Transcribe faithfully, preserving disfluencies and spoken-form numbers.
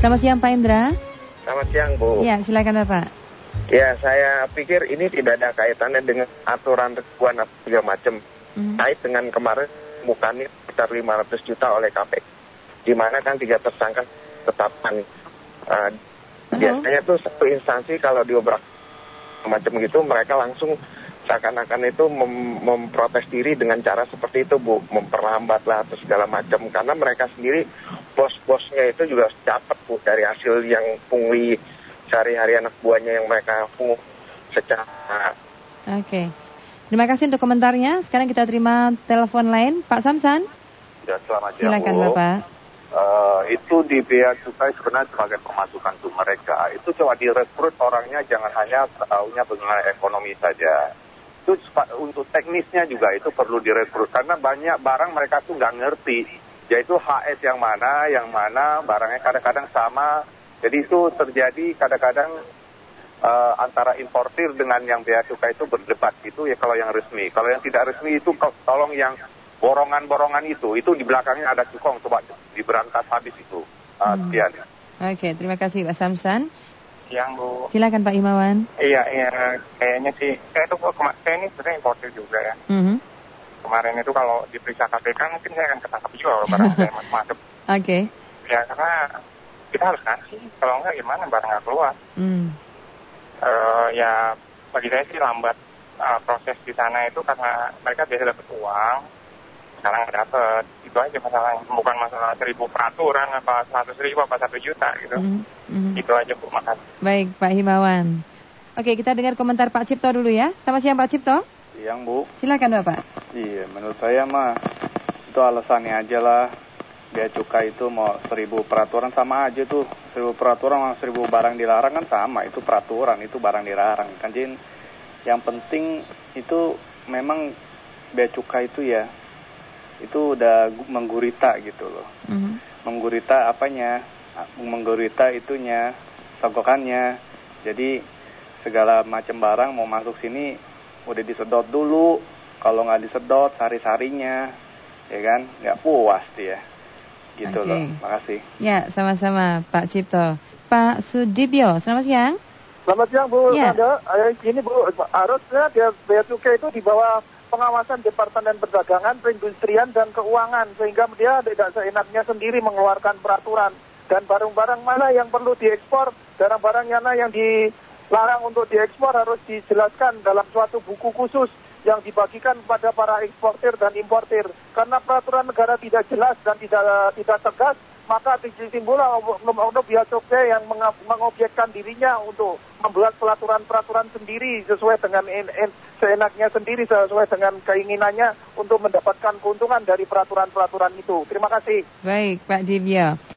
Selamat siang Pak Indra. Selamat siang Bu. Ya, silakan Bapak. Ya, saya pikir ini tidak ada kaitannya dengan aturan ribuan atau segala macam. Mm-hmm. Kait dengan kemarin bukannya sekitar lima ratus juta oleh K P K. Di mana kan tiga tersangka tetapkan. Uh, biasanya tuh satu instansi kalau diobrak macam gitu, mereka langsung seakan-akan itu mem- memprotes diri dengan cara seperti itu Bu, memperlambat lah atau segala macam, karena mereka sendiri bos-bosnya itu juga dapat Bu dari hasil yang pungli sehari-hari anak buahnya yang mereka pungut secara. Oke, terima kasih untuk komentarnya. Sekarang kita terima telepon lain, Pak Samsan. Ya, selamat siang. Silakan Bu. Bapak. Uh, itu di Bea Cukai sebenarnya sebagai pemasukan untuk mereka. Itu coba direkrut orangnya, jangan hanya tahunya bagaimana ekonomi saja. Itu untuk teknisnya juga itu perlu direkrut, karena banyak barang mereka tuh nggak ngerti, yaitu H S yang mana, yang mana barangnya kadang-kadang sama. Jadi itu terjadi kadang-kadang uh, antara importir dengan yang Bea Cukai itu berdebat gitu ya kalau yang resmi. Kalau yang tidak resmi itu tolong yang borongan-borongan itu, itu di belakangnya ada cukong, coba diberantas habis itu. Uh, hmm. Sekian. Oke, terima kasih Pak Samsan. Siang Bu. Silakan Pak Imawan. Iya, iya, kayaknya sih, saya itu saya ini sebenarnya importir juga ya. Mm-hmm. Kemarin itu kalau diperiksa K P K mungkin saya akan ketangkap juga kalau barang saya masuk. Oke. Okay. Ya karena kita harus kasih, kalau enggak gimana barang nggak keluar. Mm. Uh, ya bagi saya sih lambat uh, proses di sana itu karena mereka biasa dapat uang, sekarang nggak dapat. Itu aja masalahnya, bukan masalah seribu peraturan apa seratus ribu apa satu juta gitu. Mm-hmm. Itu aja Bu, makasih. Baik Pak Himawan. Oke, kita dengar komentar Pak Cipto dulu ya. Selamat siang Pak Cipto. Siang Bu. Silakan Bapak. Iya, menurut saya mah itu alasannya aja lah. Bea Cukai itu mau seribu peraturan sama aja tuh. Seribu peraturan sama seribu barang dilarang kan sama. Itu peraturan, itu barang dilarang. Kan Jin, yang penting itu memang Bea Cukai itu ya, itu udah menggurita gitu loh. Mm-hmm. Menggurita apanya? Menggurita itunya, sogokannya. Jadi segala macam barang mau masuk sini udah disedot dulu. Kalau nggak disedot sari-sarinya, ya kan, nggak puas dia. Gitu okay. Loh. Makasih. Ya, sama-sama Pak Cipto. Pak Sudibyo, selamat siang. Selamat siang Bu. Ya. Ada, ini Bu, harusnya dia Bea Cukai itu di bawah pengawasan Departemen Perdagangan, Perindustrian, dan Keuangan, sehingga dia tidak seenaknya sendiri mengeluarkan peraturan. Dan barang-barang mana yang perlu diekspor, barang-barang mana yang dilarang untuk diekspor harus dijelaskan dalam suatu buku khusus yang dibagikan kepada para eksportir dan importir. Karena peraturan negara tidak jelas dan tidak tidak tegas, maka timbullah oknum-oknum Bea Cukai yang mengobjekkan dirinya untuk membuat peraturan-peraturan sendiri sesuai dengan en, en, seenaknya sendiri, sesuai dengan keinginannya untuk mendapatkan keuntungan dari peraturan-peraturan itu. Terima kasih. Baik, Pak Jibyo.